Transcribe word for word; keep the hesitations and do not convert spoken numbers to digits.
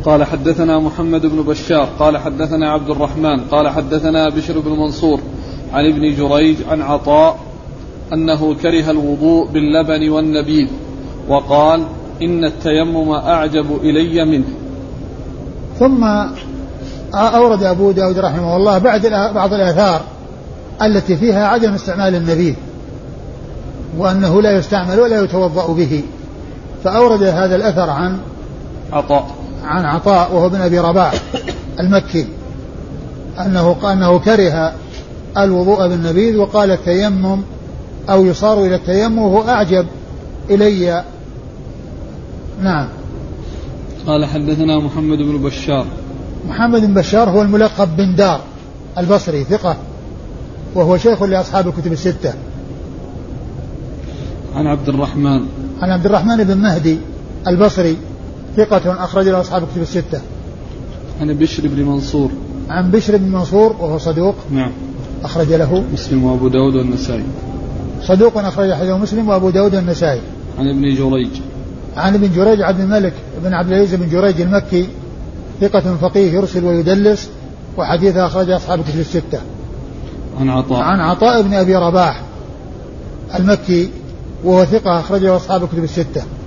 قال حدثنا محمد بن بشار قال حدثنا عبد الرحمن قال حدثنا بشر بن منصور عن ابن جريج عن عطاء أنه كره الوضوء باللبن والنبيذ وقال إن التيمم أعجب إلي منه. ثم أورد أبو داود رحمه الله بعد بعض الآثار التي فيها عدم استعمال النبيذ وأنه لا يستعمل ولا يتوضأ به، فأورد هذا الأثر عن عطاء عن عطاء وهو بن أبي رباح المكي أنه أنه كره الوضوء بالنبيذ وقال التيمم أو يصار إلى التيمم وهو أعجب إلي. نعم. قال حدثنا محمد بن بشار. محمد بن بشار هو الملقب بن دار البصري ثقة وهو شيخ لأصحاب الكتب الستة. عن عبد الرحمن عن عبد الرحمن بن مهدي البصري ثقة أخرج له أصحاب الكتب الستة. عن بشر بن منصور. عن بشر بن منصور وهو صدوق. نعم. أخرج له مسلم وأبو داود والنسائي. صدوق أخرج حديثه مسلم وأبو داود والنسائي. عن ابن جريج. عن ابن جريج عبد الملك بن عبد العزيز بن جريج المكي ثقة فقيه يرسل ويدلس وحديثه أخرج أصحاب الكتب الستة. عن عطاء. عن عطاء بن أبي رباح المكي وهو ثقة أخرجه أصحاب الكتب الستة.